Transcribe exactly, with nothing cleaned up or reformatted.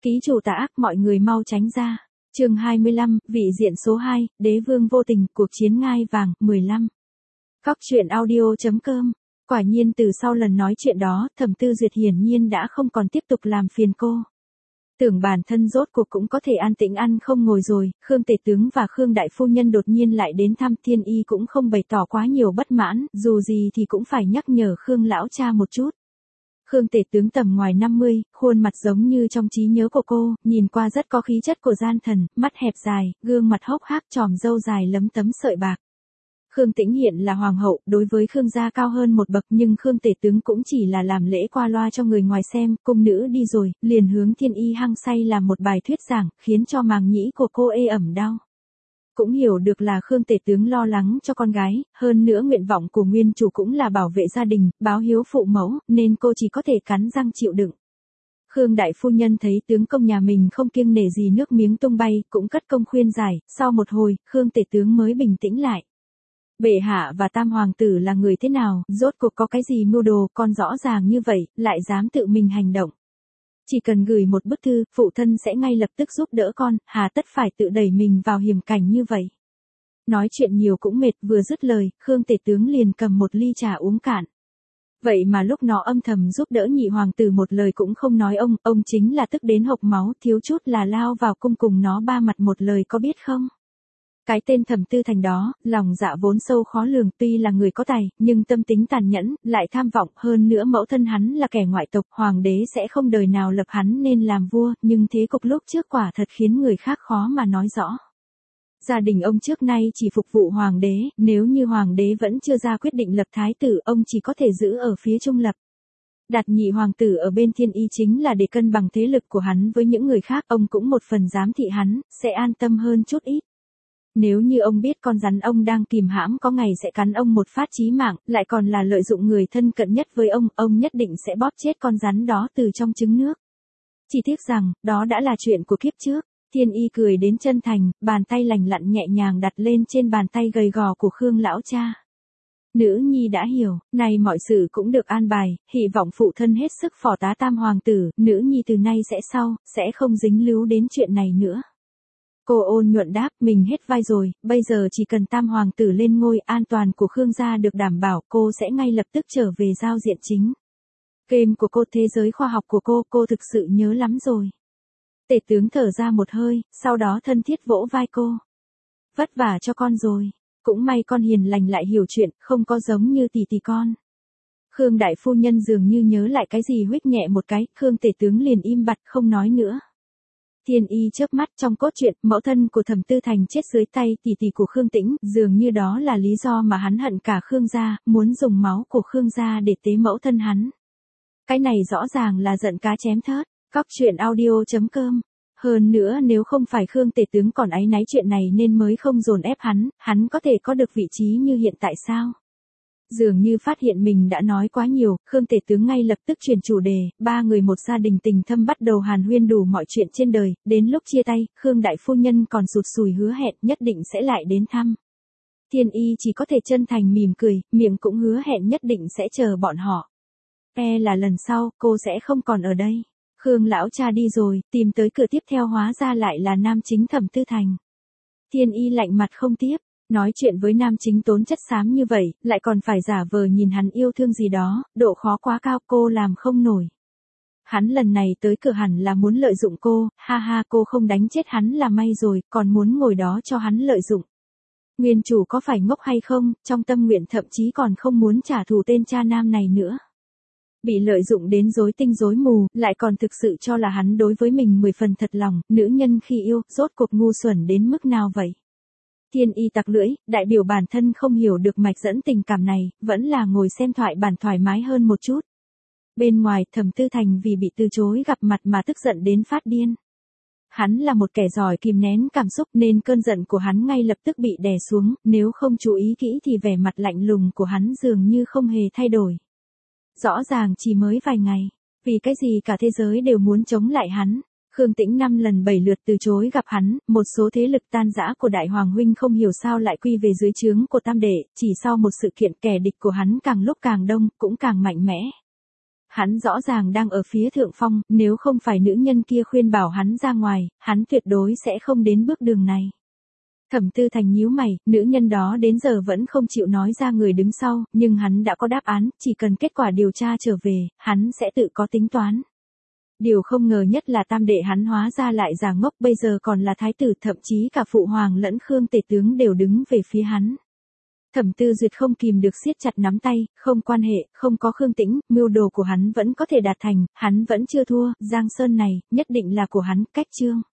Ký chủ tà ác, mọi người mau tránh ra. Chương hai mươi lăm, vị diện số hai, đế vương vô tình, cuộc chiến ngai vàng, mười lăm. Cóc truyện audio chấm com. Quả nhiên từ sau lần nói chuyện đó, Thẩm Tư Duyệt hiển nhiên đã không còn tiếp tục làm phiền cô. Tưởng bản thân rốt cuộc cũng có thể an tĩnh ăn không ngồi rồi, Khương Tể Tướng và Khương Đại Phu Nhân đột nhiên lại đến thăm. Thiên Y cũng không bày tỏ quá nhiều bất mãn, dù gì thì cũng phải nhắc nhở Khương lão cha một chút. Khương Tể Tướng tầm ngoài năm mươi, khuôn mặt giống như trong trí nhớ của cô, nhìn qua rất có khí chất của gian thần, mắt hẹp dài, gương mặt hốc hác, tròm râu dài lấm tấm sợi bạc. Khương Tĩnh hiện là hoàng hậu, đối với Khương gia cao hơn một bậc, nhưng Khương Tể Tướng cũng chỉ là làm lễ qua loa cho người ngoài xem. Cung nữ đi rồi, liền hướng Thiên Y hăng say làm một bài thuyết giảng, khiến cho màng nhĩ của cô ê ẩm đau. Cũng hiểu được là Khương Tể Tướng lo lắng cho con gái, hơn nữa nguyện vọng của nguyên chủ cũng là bảo vệ gia đình, báo hiếu phụ mẫu, nên cô chỉ có thể cắn răng chịu đựng. Khương Đại Phu Nhân thấy tướng công nhà mình không kiêng nể gì nước miếng tung bay, cũng cất công khuyên giải. Sau một hồi, Khương Tể Tướng mới bình tĩnh lại. Bệ hạ và tam hoàng tử là người thế nào, rốt cuộc có cái gì mưu đồ, con rõ ràng như vậy, lại dám tự mình hành động. Chỉ cần gửi một bức thư, phụ thân sẽ ngay lập tức giúp đỡ con, hà tất phải tự đẩy mình vào hiểm cảnh như vậy. Nói chuyện nhiều cũng mệt, vừa dứt lời, Khương Tể Tướng liền cầm một ly trà uống cạn. Vậy mà lúc nó âm thầm giúp đỡ nhị hoàng tử một lời cũng không nói ông, ông chính là tức đến hộc máu, thiếu chút là lao vào cung cùng nó ba mặt một lời, có biết không? Cái tên Thẩm Tư Thành đó, lòng dạ vốn sâu khó lường, tuy là người có tài, nhưng tâm tính tàn nhẫn, lại tham vọng, hơn nữa mẫu thân hắn là kẻ ngoại tộc, hoàng đế sẽ không đời nào lập hắn nên làm vua, nhưng thế cục lúc trước quả thật khiến người khác khó mà nói rõ. Gia đình ông trước nay chỉ phục vụ hoàng đế, nếu như hoàng đế vẫn chưa ra quyết định lập thái tử, ông chỉ có thể giữ ở phía trung lập. Đặt nhị hoàng tử ở bên Thiên Y chính là để cân bằng thế lực của hắn với những người khác, ông cũng một phần giám thị hắn, sẽ an tâm hơn chút ít. Nếu như ông biết con rắn ông đang kìm hãm có ngày sẽ cắn ông một phát chí mạng, lại còn là lợi dụng người thân cận nhất với ông, ông nhất định sẽ bóp chết con rắn đó từ trong trứng nước. Chỉ tiếc rằng, đó đã là chuyện của kiếp trước. Thiên Y cười đến chân thành, bàn tay lành lặn nhẹ nhàng đặt lên trên bàn tay gầy gò của Khương lão cha. Nữ nhi đã hiểu, nay mọi sự cũng được an bài, hy vọng phụ thân hết sức phò tá tam hoàng tử, nữ nhi từ nay sẽ sau, sẽ không dính líu đến chuyện này nữa. Cô ôn nhuận đáp, mình hết vai rồi, bây giờ chỉ cần tam hoàng tử lên ngôi, an toàn của Khương gia được đảm bảo, cô sẽ ngay lập tức trở về giao diện chính. Game của cô, thế giới khoa học của cô, cô thực sự nhớ lắm rồi. Tể tướng thở ra một hơi, sau đó thân thiết vỗ vai cô. Vất vả cho con rồi, cũng may con hiền lành lại hiểu chuyện, không có giống như tỷ tỷ con. Khương Đại Phu Nhân dường như nhớ lại cái gì huých nhẹ một cái, Khương Tể Tướng liền im bặt không nói nữa. Thiên Y chớp mắt, trong cốt truyện, mẫu thân của Thẩm Tư Thành chết dưới tay tỷ tỷ của Khương Tĩnh, dường như đó là lý do mà hắn hận cả Khương gia, muốn dùng máu của Khương gia để tế mẫu thân hắn. Cái này rõ ràng là giận cá chém thớt. Cóc truyện audio chấm com. Hơn nữa nếu không phải Khương Tể Tướng còn áy náy chuyện này nên mới không dồn ép hắn, hắn có thể có được vị trí như hiện tại sao? Dường như phát hiện mình đã nói quá nhiều, Khương Tể Tướng ngay lập tức chuyển chủ đề, ba người một gia đình tình thâm bắt đầu hàn huyên đủ mọi chuyện trên đời, đến lúc chia tay, Khương Đại Phu Nhân còn sụt sùi hứa hẹn nhất định sẽ lại đến thăm. Thiên Y chỉ có thể chân thành mỉm cười, miệng cũng hứa hẹn nhất định sẽ chờ bọn họ. E là lần sau, cô sẽ không còn ở đây. Khương lão cha đi rồi, tìm tới cửa tiếp theo hóa ra lại là nam chính Thẩm Tư Thành. Thiên Y lạnh mặt không tiếp, nói chuyện với nam chính tốn chất xám như vậy, lại còn phải giả vờ nhìn hắn yêu thương gì đó, độ khó quá cao, cô làm không nổi. Hắn lần này tới cửa hẳn là muốn lợi dụng cô, ha ha, cô không đánh chết hắn là may rồi, còn muốn ngồi đó cho hắn lợi dụng. Nguyên chủ có phải ngốc hay không, trong tâm nguyện thậm chí còn không muốn trả thù tên cha nam này nữa. Bị lợi dụng đến rối tinh rối mù, lại còn thực sự cho là hắn đối với mình mười phần thật lòng, nữ nhân khi yêu, rốt cuộc ngu xuẩn đến mức nào vậy? Thiên Y tặc lưỡi, đại biểu bản thân không hiểu được mạch dẫn tình cảm này, vẫn là ngồi xem thoại bản thoải mái hơn một chút. Bên ngoài, Thẩm Tư Thành vì bị từ chối gặp mặt mà tức giận đến phát điên. Hắn là một kẻ giỏi kìm nén cảm xúc nên cơn giận của hắn ngay lập tức bị đè xuống, nếu không chú ý kỹ thì vẻ mặt lạnh lùng của hắn dường như không hề thay đổi. Rõ ràng chỉ mới vài ngày, vì cái gì cả thế giới đều muốn chống lại hắn. Khương Tĩnh năm lần bảy lượt từ chối gặp hắn, một số thế lực tan rã của Đại Hoàng Huynh không hiểu sao lại quy về dưới trướng của Tam Đệ, chỉ sau một sự kiện kẻ địch của hắn càng lúc càng đông, cũng càng mạnh mẽ. hắn rõ ràng đang ở phía thượng phong, nếu không phải nữ nhân kia khuyên bảo hắn ra ngoài, hắn tuyệt đối sẽ không đến bước đường này. Thẩm Tư Thành nhíu mày, nữ nhân đó đến giờ vẫn không chịu nói ra người đứng sau, nhưng hắn đã có đáp án, chỉ cần kết quả điều tra trở về, hắn sẽ tự có tính toán. Điều không ngờ nhất là tam đệ hắn hóa ra lại giả ngốc, bây giờ còn là thái tử, thậm chí cả phụ hoàng lẫn Khương tể tướng đều đứng về phía hắn. Thẩm Tư Duyệt không kìm được siết chặt nắm tay, không quan hệ, không có Khương Tĩnh, mưu đồ của hắn vẫn có thể đạt thành, hắn vẫn chưa thua, Giang Sơn này, nhất định là của hắn, cách chương.